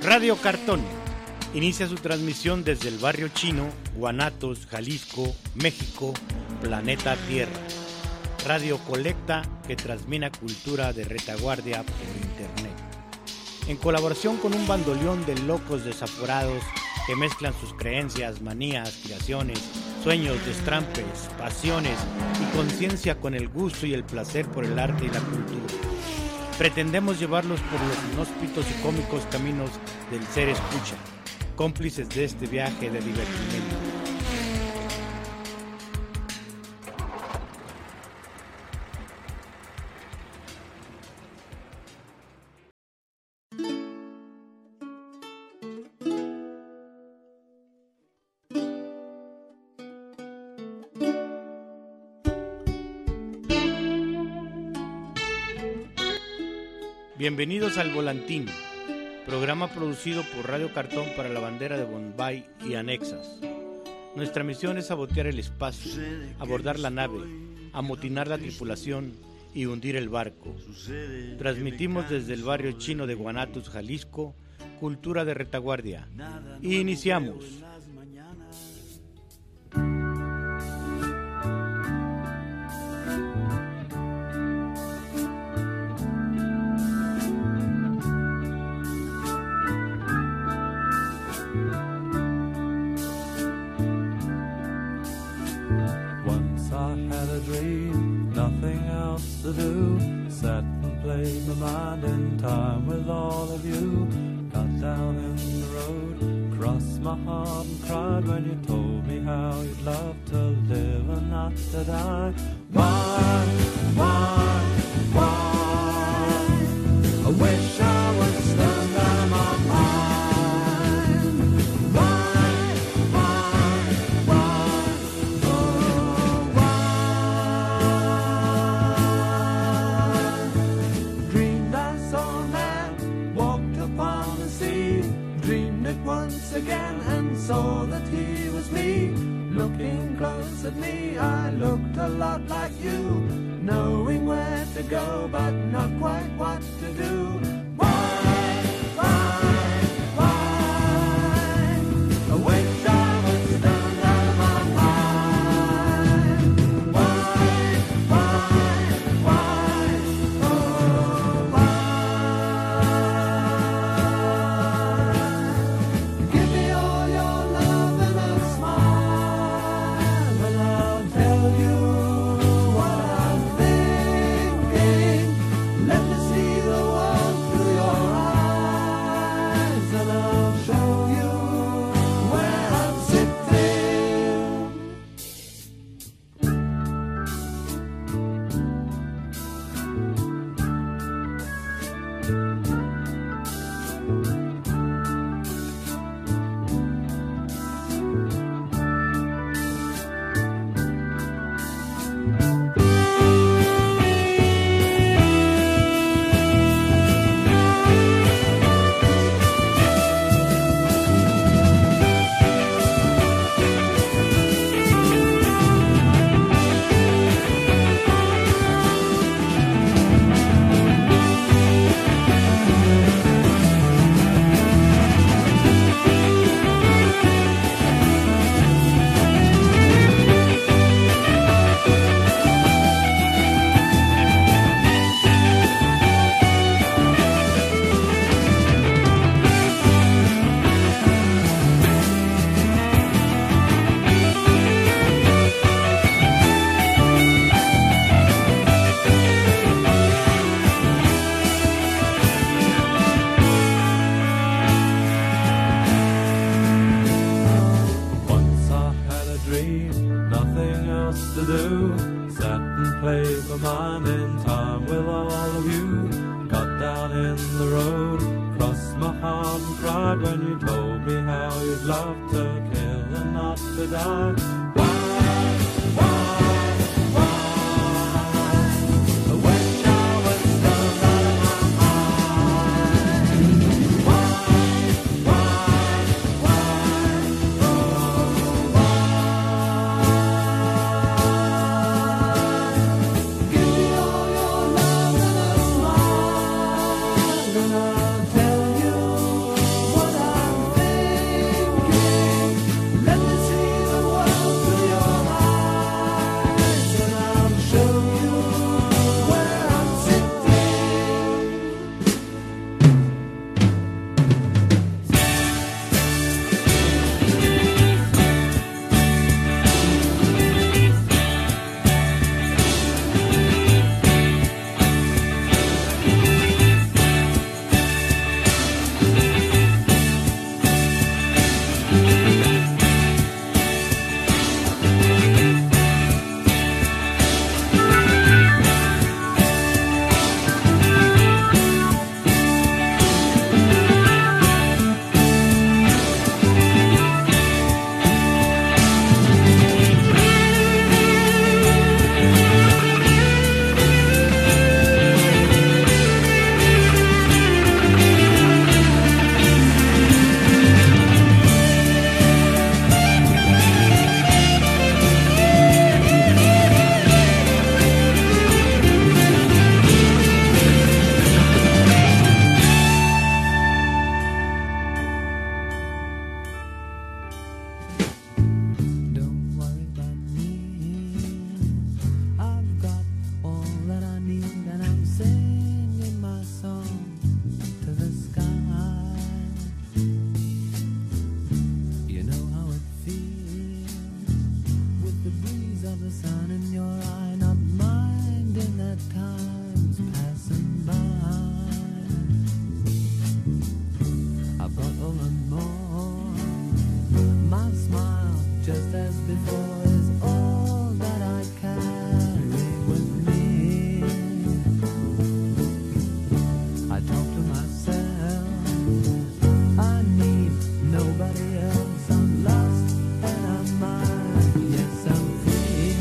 Radio Cartón inicia su transmisión desde el barrio chino, Guanatos, Jalisco, México, planeta Tierra. Radio Colecta que transmite cultura de retaguardia por internet. En colaboración con un bandoleón de locos desaforados que mezclan sus creencias, manías, aspiraciones, sueños, destrampes, pasiones y conciencia con el gusto y el placer por el arte y la cultura. Pretendemos llevarlos por los inhóspitos y cómicos caminos del ser escucha, cómplices de este viaje de divertimento. Bienvenidos al Volantín, programa producido por Radio Cartón para la bandera de Bombay y anexas. Nuestra misión es sabotear el espacio, abordar la nave, amotinar la tripulación y hundir el barco. Transmitimos desde el barrio chino de Guanatos, Jalisco, cultura de retaguardia. Y iniciamos. Sat and played my mind in time with all of you. Got down in the road, crossed my heart and cried when you told me how you'd love to live and not to die. Why? I wish I was stoned out of my mind. Once again and saw that he was me. Looking close at me, I looked a lot like you, knowing where to go but not quite what to do. I wish I was stoned out of my mind. Give me all your love and a smile, and I'll tell you what I'm thinking. Let me see the world through your eyes, and I'll show you where I'm sitting. Once I had a dream, nothing else to do. Sat and played my mind in time with all of you. Got down in the road, crossed my heart and cried when you told me how you'd love to kill and not to die. I wish I was stoned out of my mind. Give me all your love and a smile, and I'll tell you talk to myself. I need nobody else. I'm lost and I'm mine. Yes, I'm free.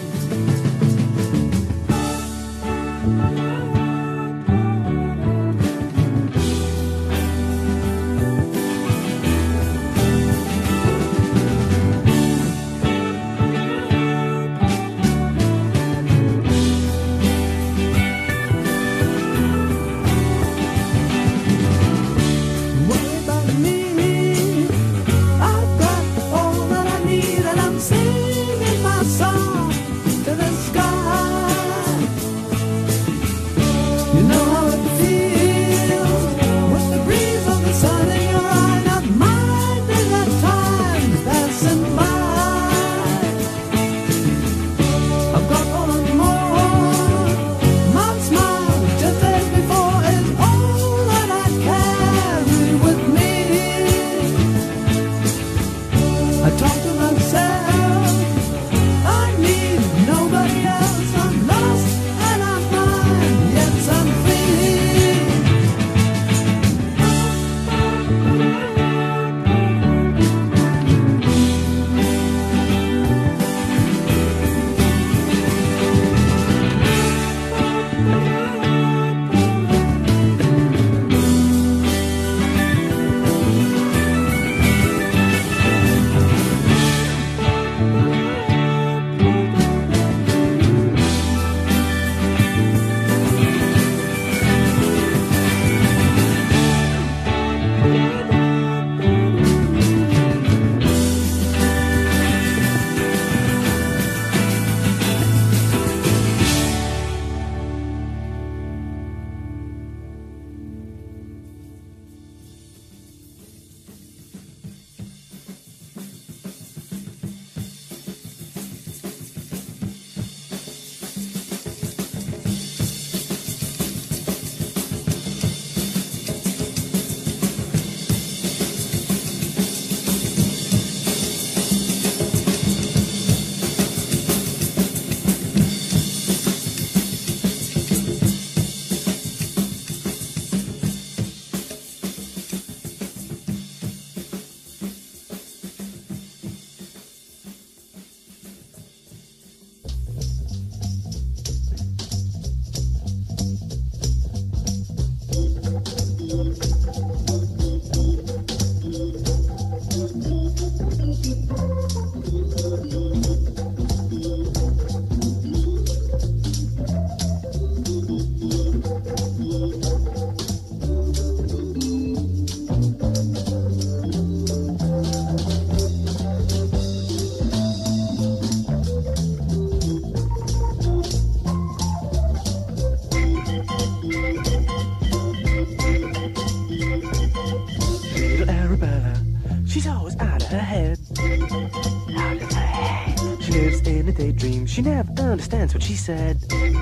She never understands what she said.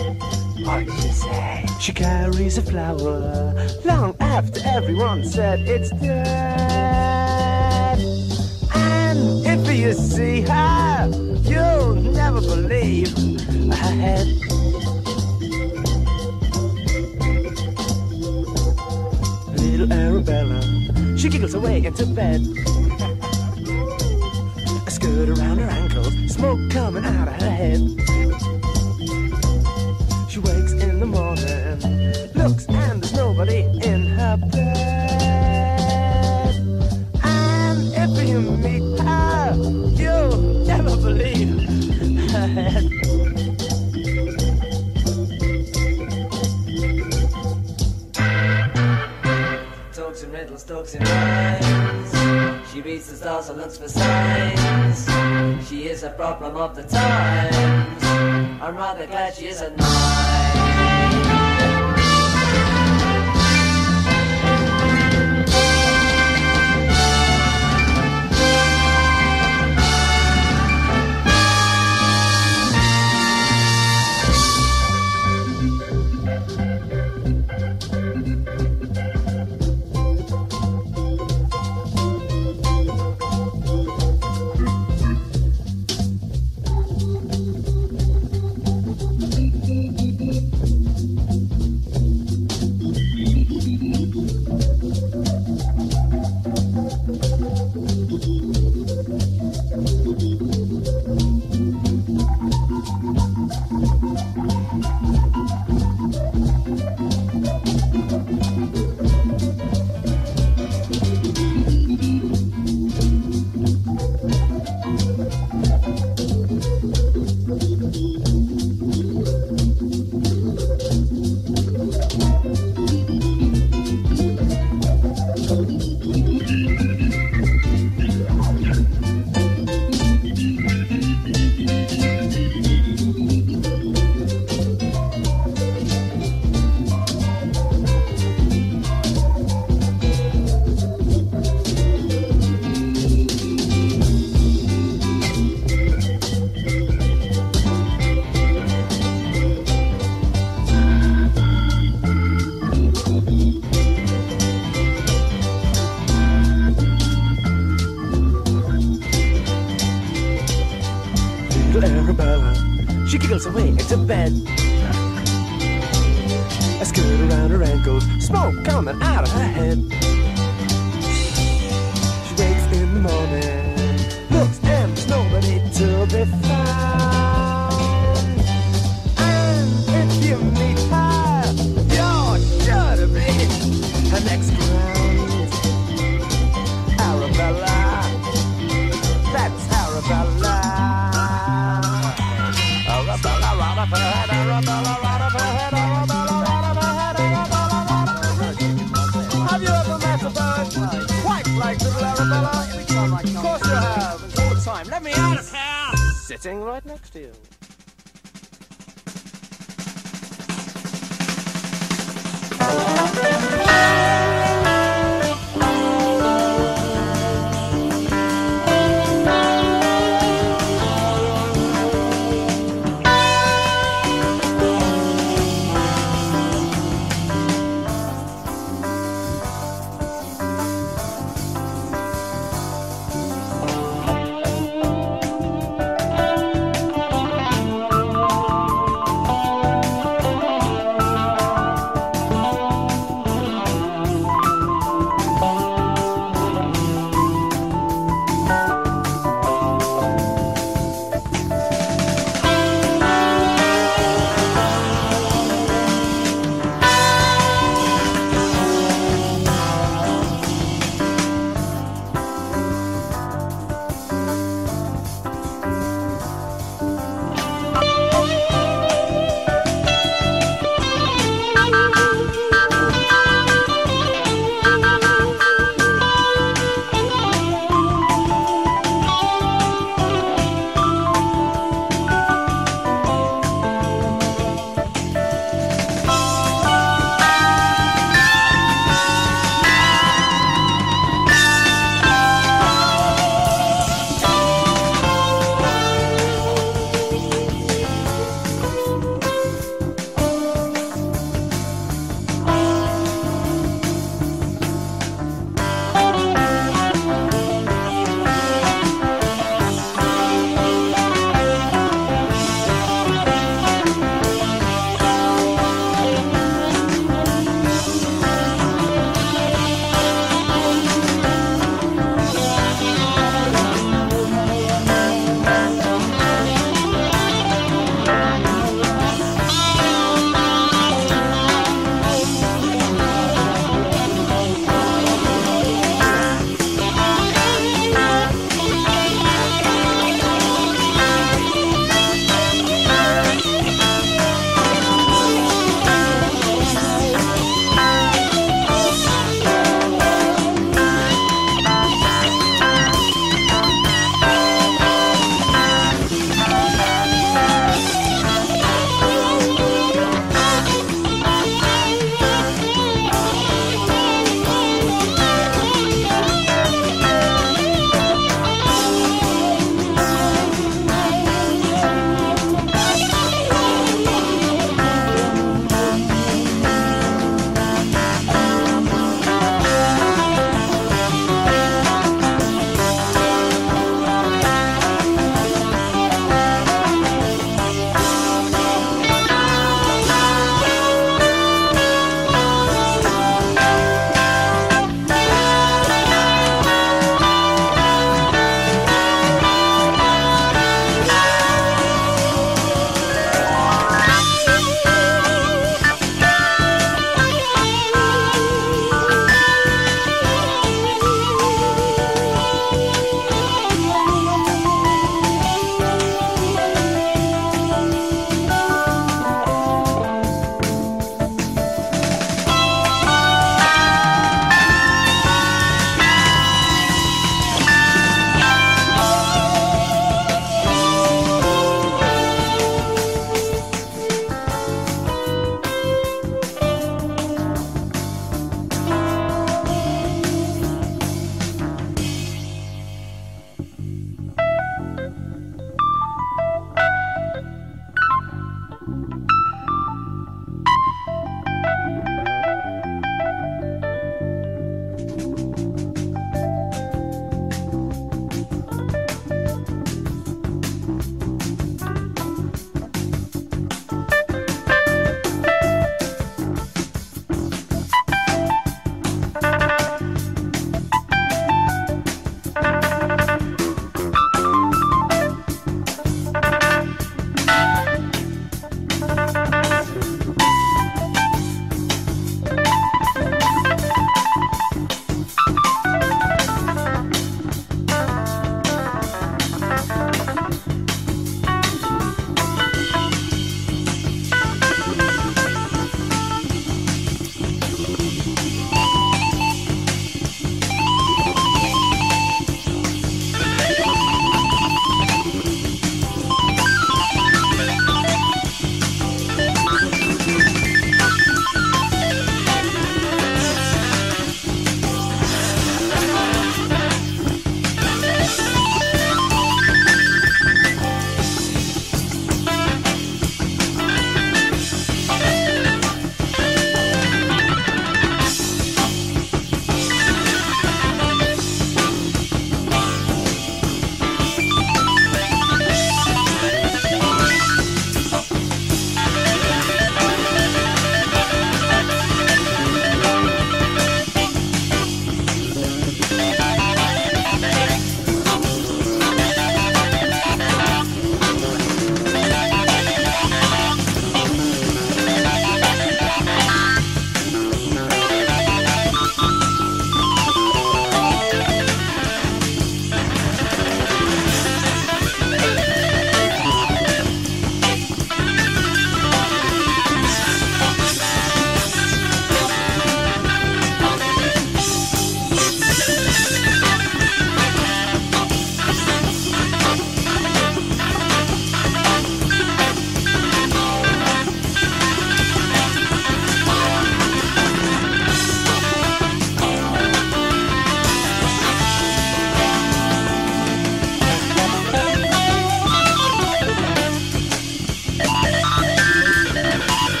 What did she say? She carries a flower long after everyone said it's dead. And if you see her, you'll never believe her head. Little Arabella, she giggles away into bed. A skirt around her ankles, smoke coming out of her head. She wakes in the morning, looks and there's nobody in her bed. And if you meet her, you'll never believe her head. Talks and riddles, talks and rhymes. She reads the stars and looks for signs. She is a problem of the times. I'm rather glad she isn't mine. way into bed. A skirt around her ankles, smoke coming out of her head. She wakes in the morning, looks and there's nobody to be found. And if you meet her, you're sure to be her next ground. Arabella, that's Arabella. Arabella, right up her head, Arabella, right up her head, Arabella, right up her head, Arabella, right up her head. Have you ever met a bird quite like little Arabella? Of course you have, and all the time. Let me out of here! Sitting right next to you.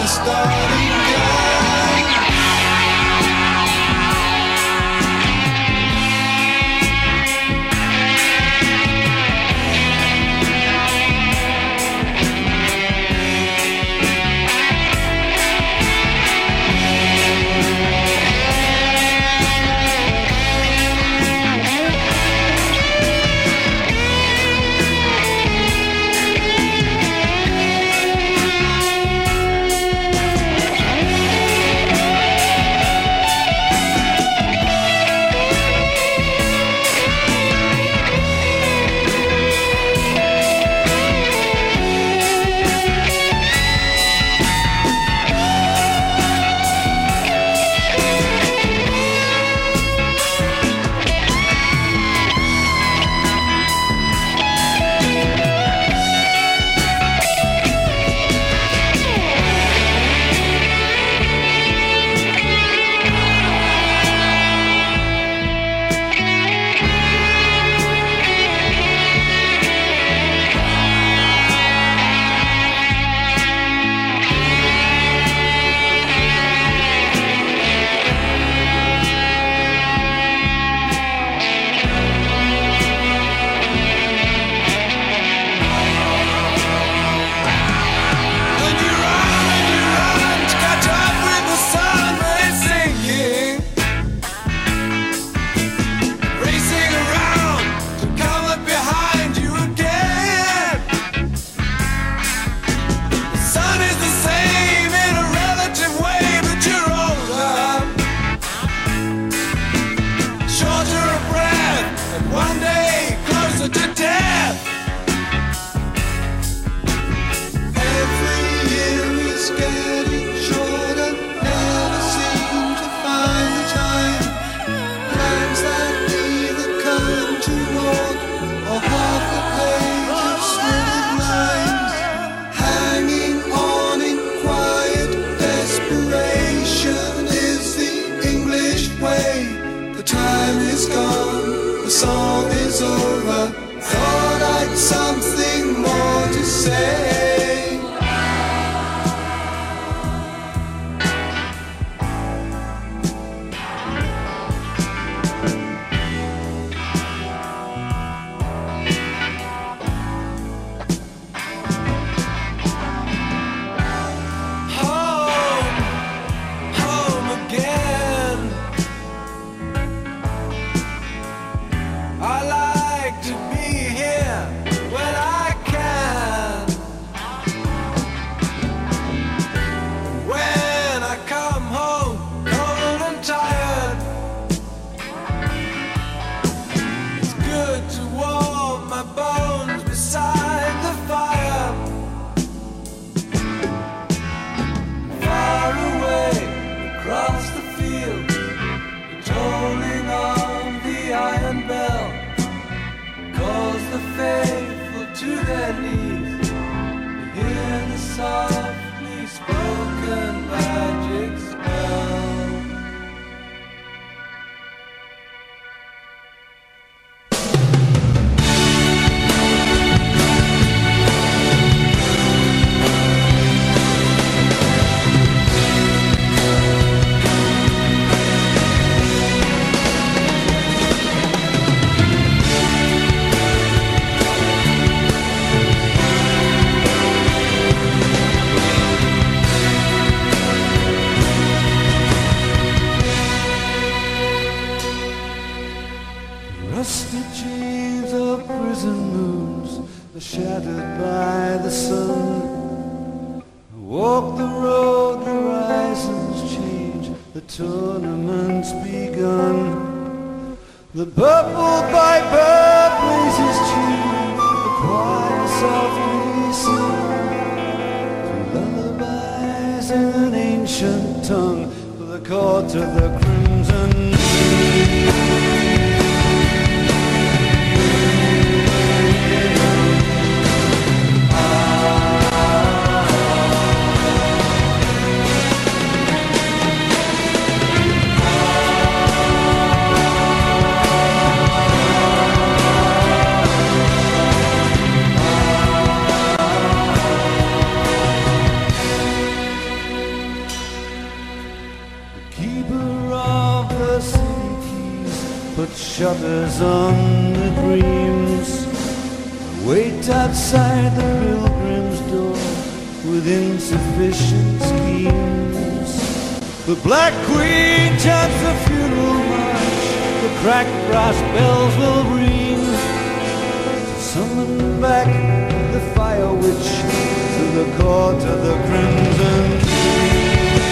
starting gun. put shutters on the dreams. Wait outside the pilgrim's door with insufficient schemes. The Black Queen chants the funeral march, the cracked brass bells will ring. Summon back the fire witch to the court of the Crimson King.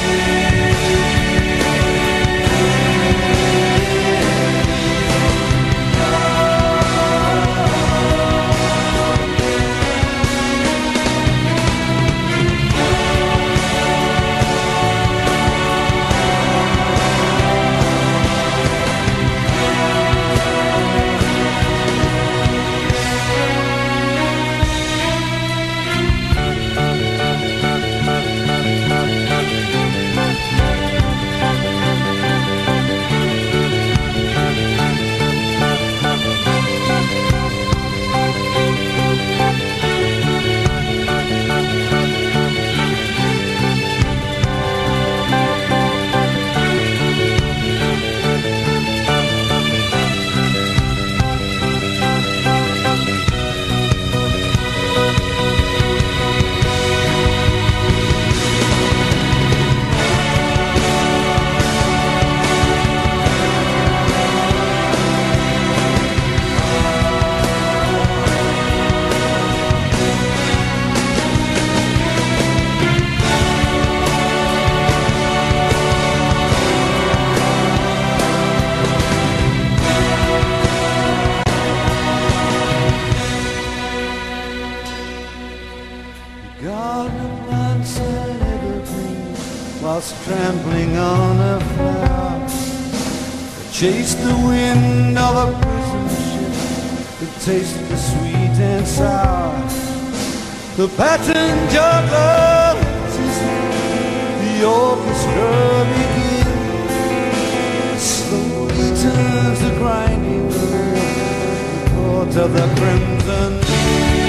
Trampling on a flower, chase the wind of a prison ship, to taste the sweet and sour. The pattern juggler hits his hand, the orchestra begins. Slowly turns the grinding wheel, the court of the Crimson King.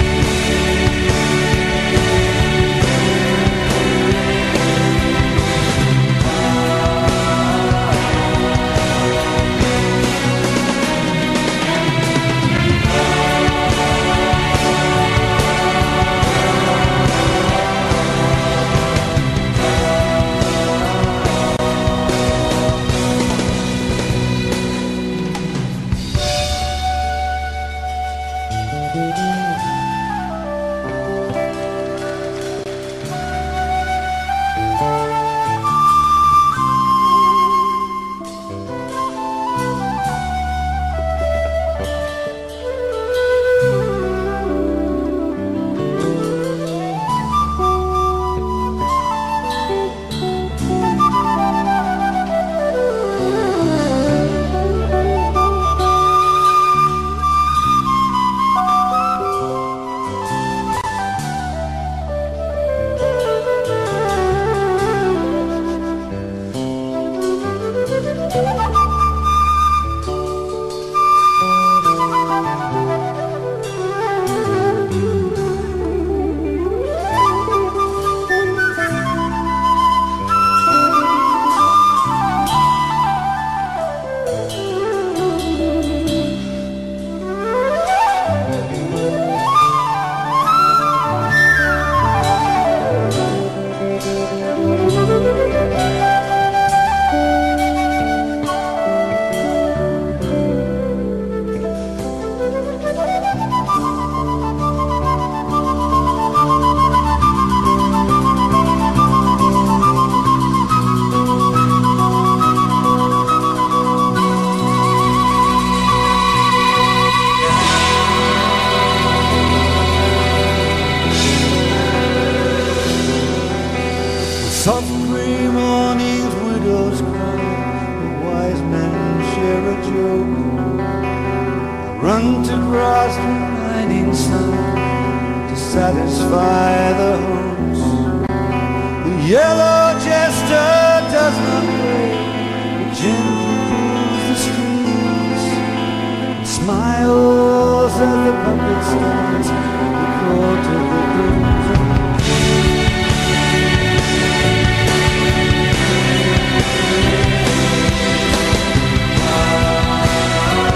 Smiles at the puppet stars, the court of the Crimson King.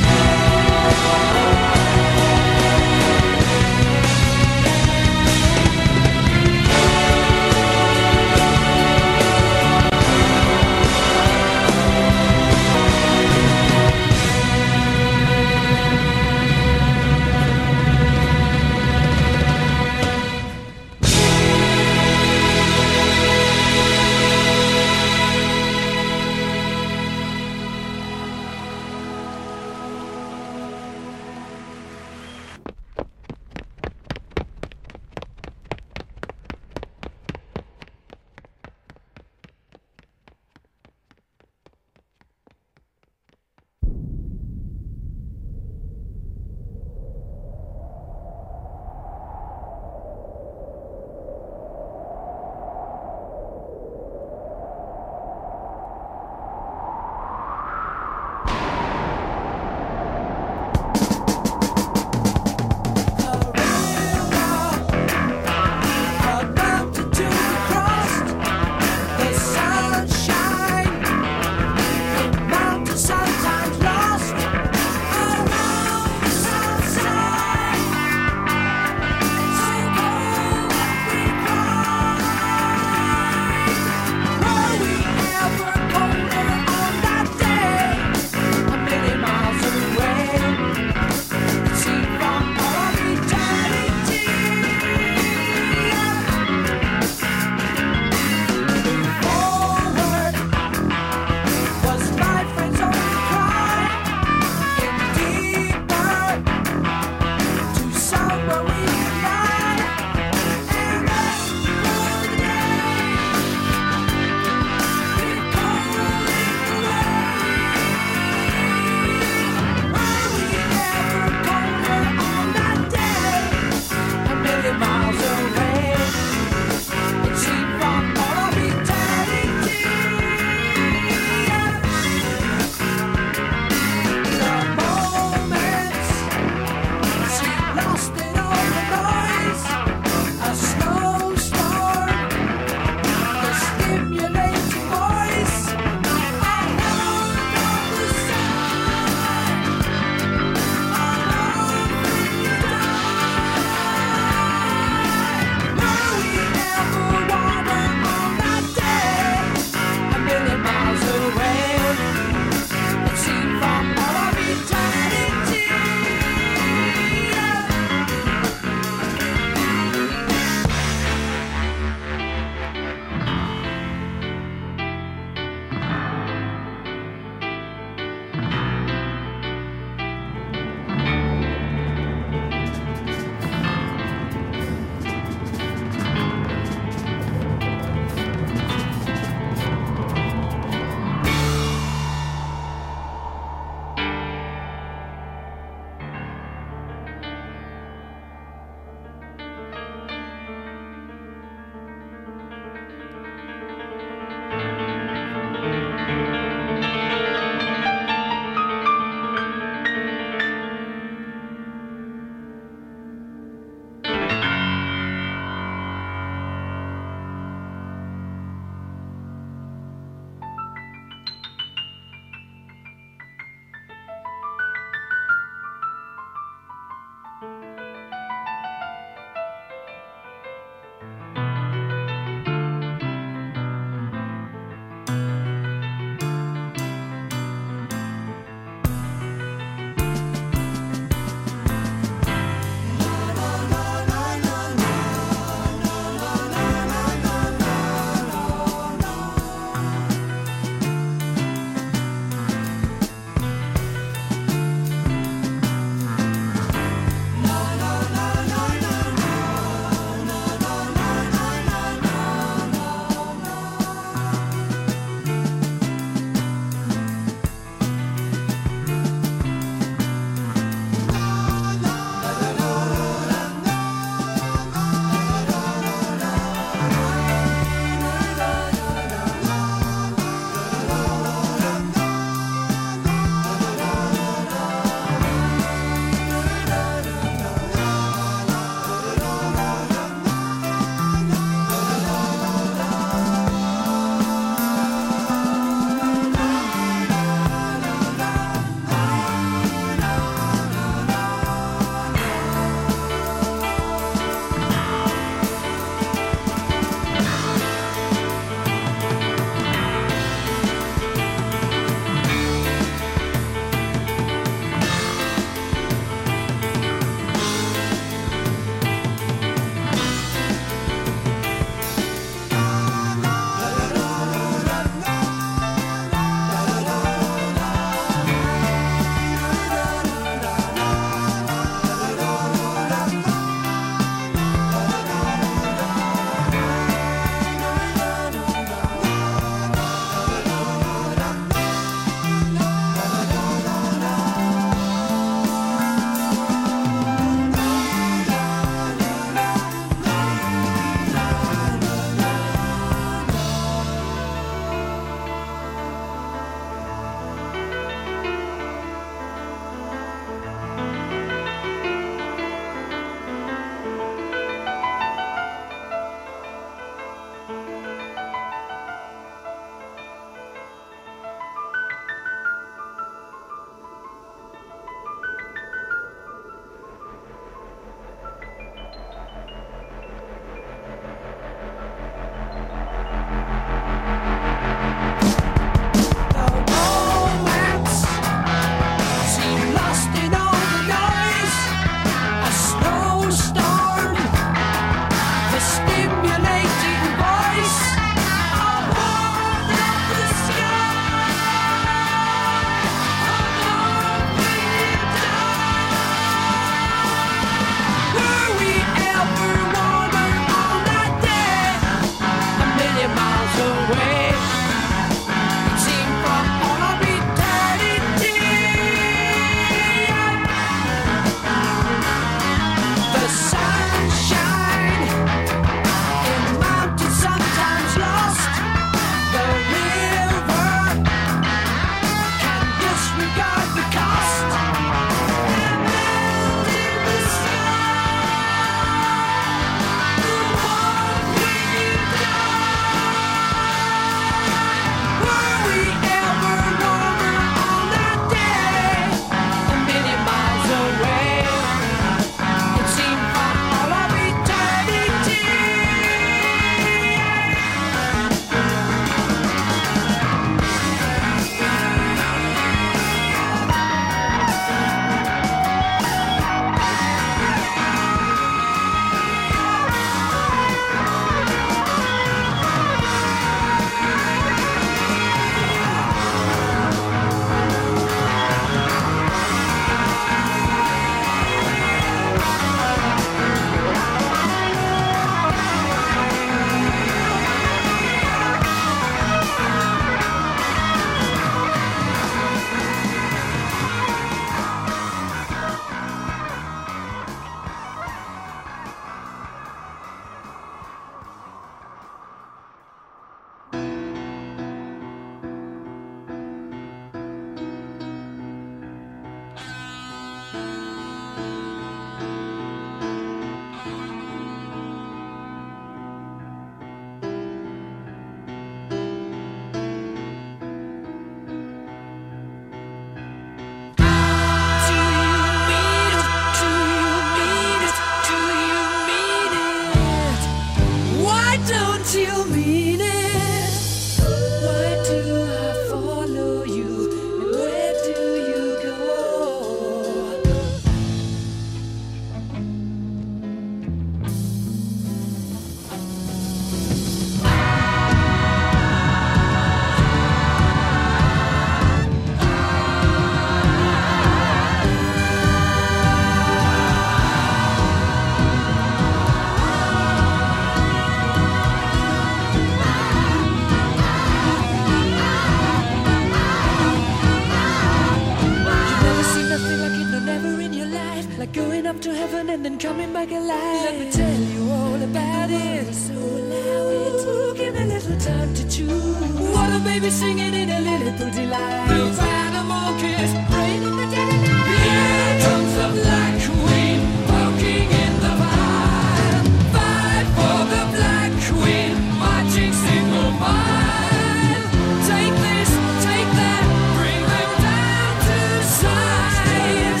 going up to heaven and then coming back alive. Let me tell you all about it. So allow it. Ooh, give me a little time to choose. What a baby singing in a little pretty line. The animal kiss, rain in the dead of night. Here comes the Black Queen, walking in the fire. Fight for the Black Queen, marching single file. Take this, take that, bring them down to size.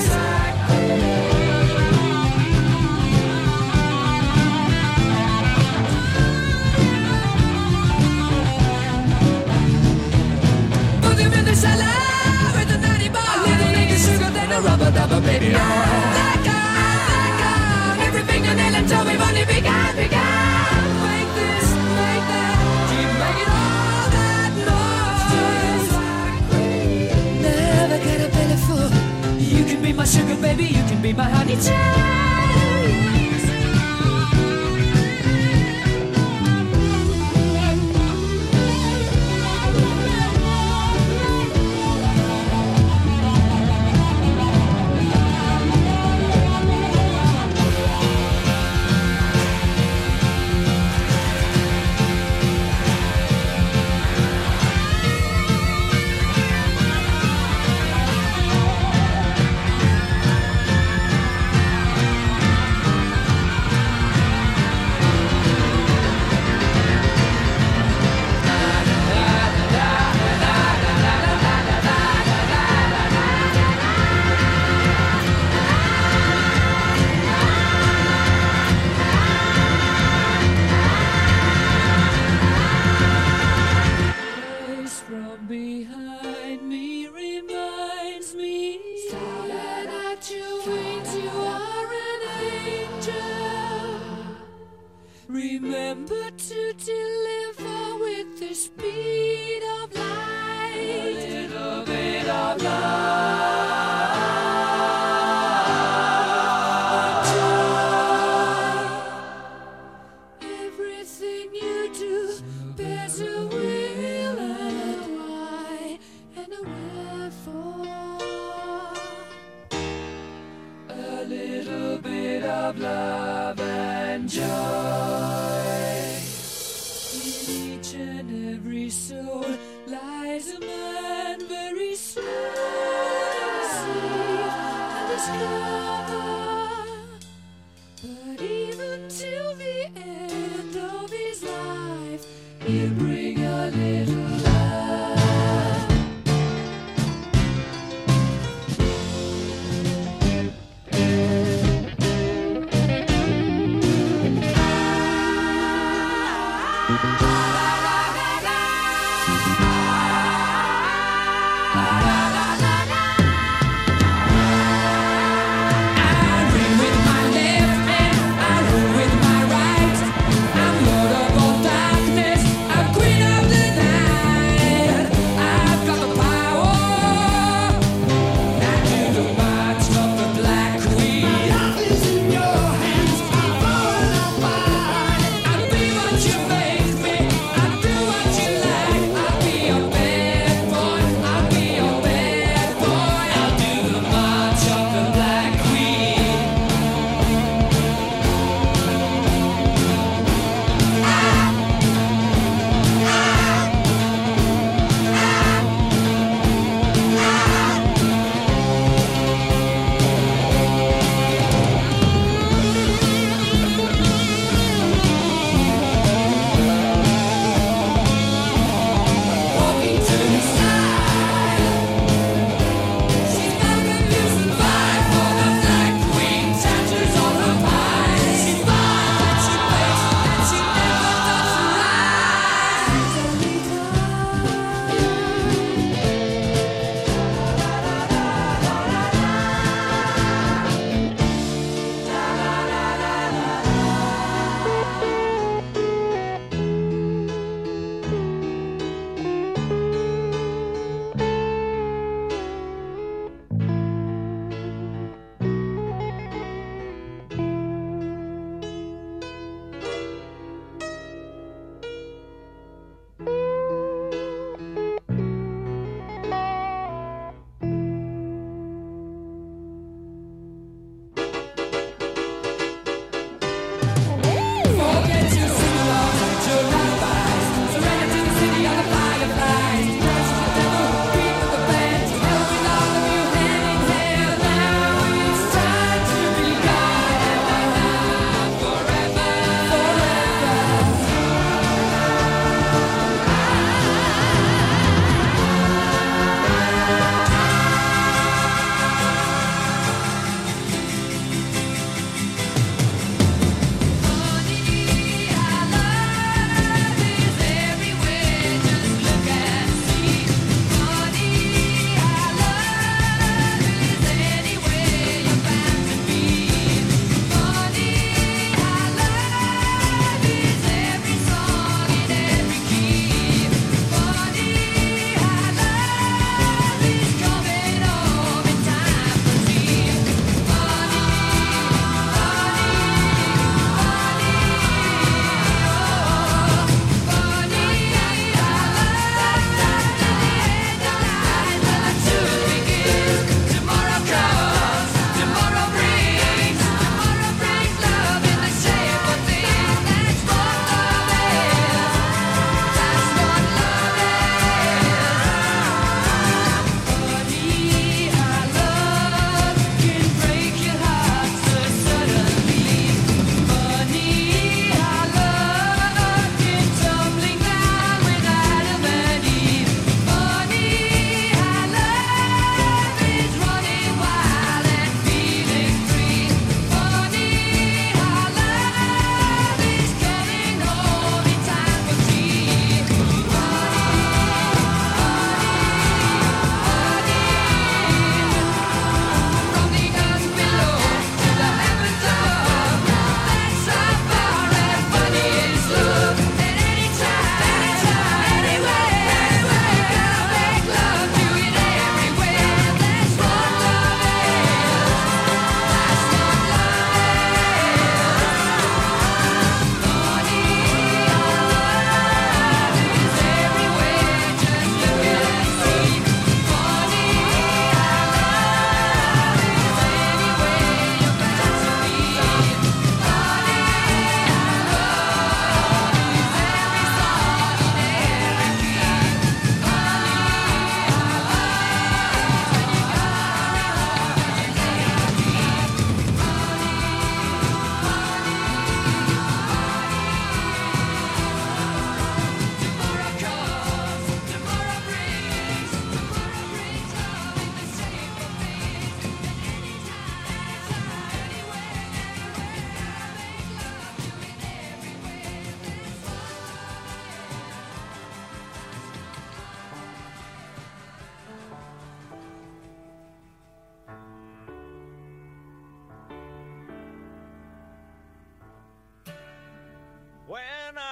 Put them in the cellar with a natty bar. A little nigga sugar, then a rubber dubber, baby. Black on, every fingernail and toe we've only begun. Make this, make that, keep making all that noise. Never get a belly full. You can be my sugar baby, you can be my honey child. From behind me reminds me, starting at your wings, you are an angel. Remember to deliver with the speed of light. A little bit of love. Everything you do bears a will and a why and a wherefore. A little bit of love and joy in each and every soul lies a man very slow to deceive and discover. But even till the end of his life, he'll bring a little love. I ring with my left hand, I roll with my right. I'm lord of all darkness, I'm queen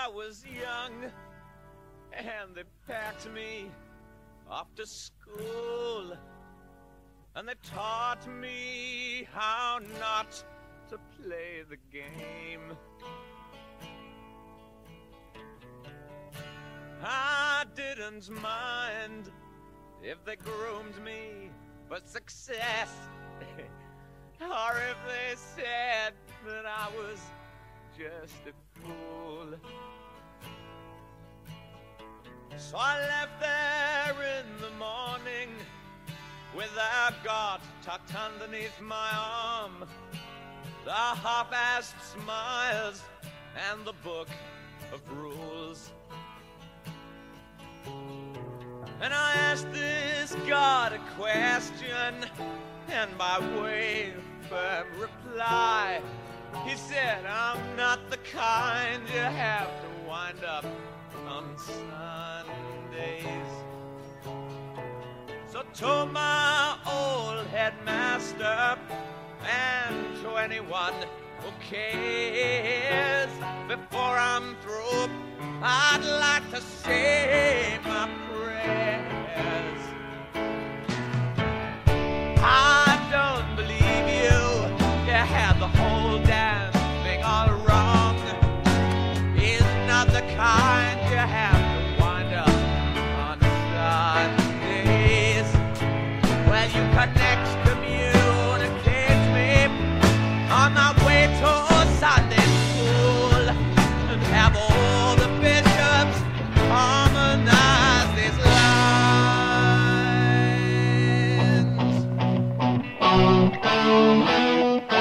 I was young and they packed me off to school, and they taught me how not to play the game. I didn't mind if they groomed me for success, or if they said that I was just a fool. So I left there in the morning with a God tucked underneath my arm, the half-assed smiles and the book of rules. And I asked this God a question, and by way of firm reply, he said, I'm not the kind you have to wind up on Sundays. So to my old headmaster and to anyone who cares, before I'm through, I'd like to say my prayers. I don't believe you had the whole damn thing all wrong. He's not the kind you have to wind up on Sundays. Well, you could excommunicate me on my way to Sunday school and have all the bishops harmonize these lines.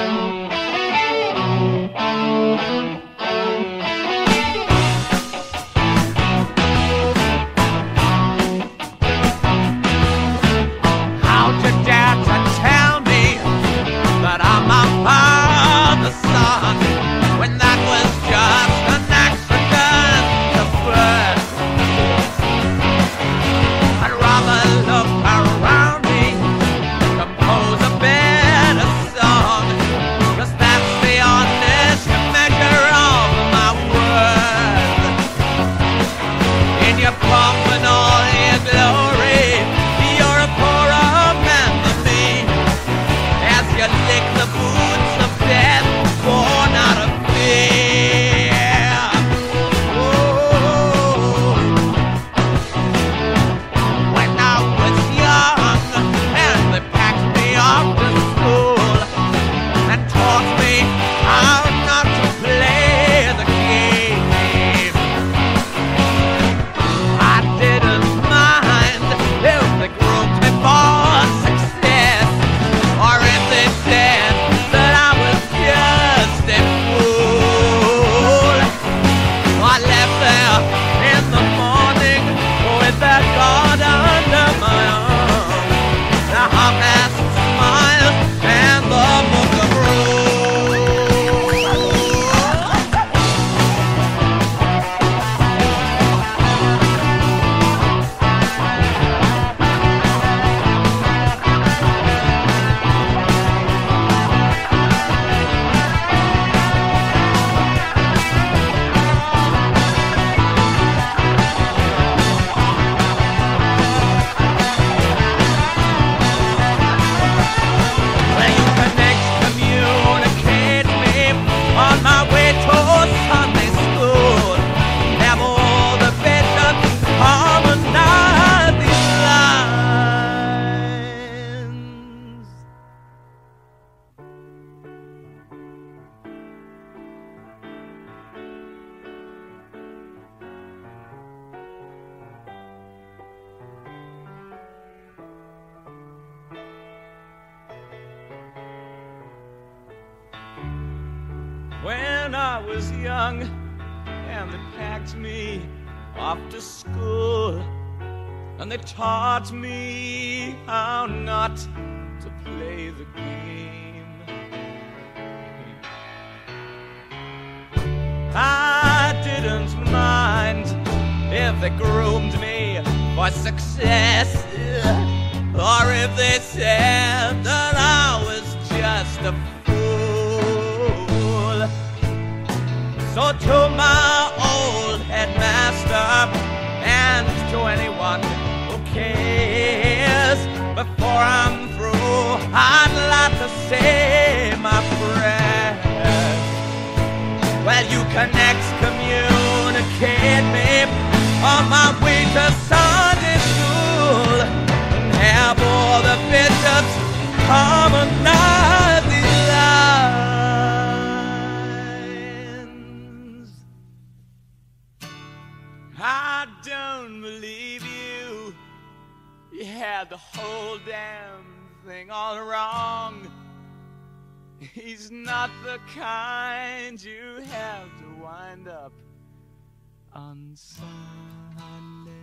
When I was young and they packed me off to school, and they taught me how not to play the game. I didn't mind if they groomed me for success, or if they said that I was just a fool. So to my old to anyone who cares. Before I'm through, I'd like to say my prayers. Well, you can excommunicate me on my way to Sunday school and have all the bishops harmonize these lines. I don't believe you. You had the whole damn thing all wrong. He's not the kind you have to wind up on Sunday.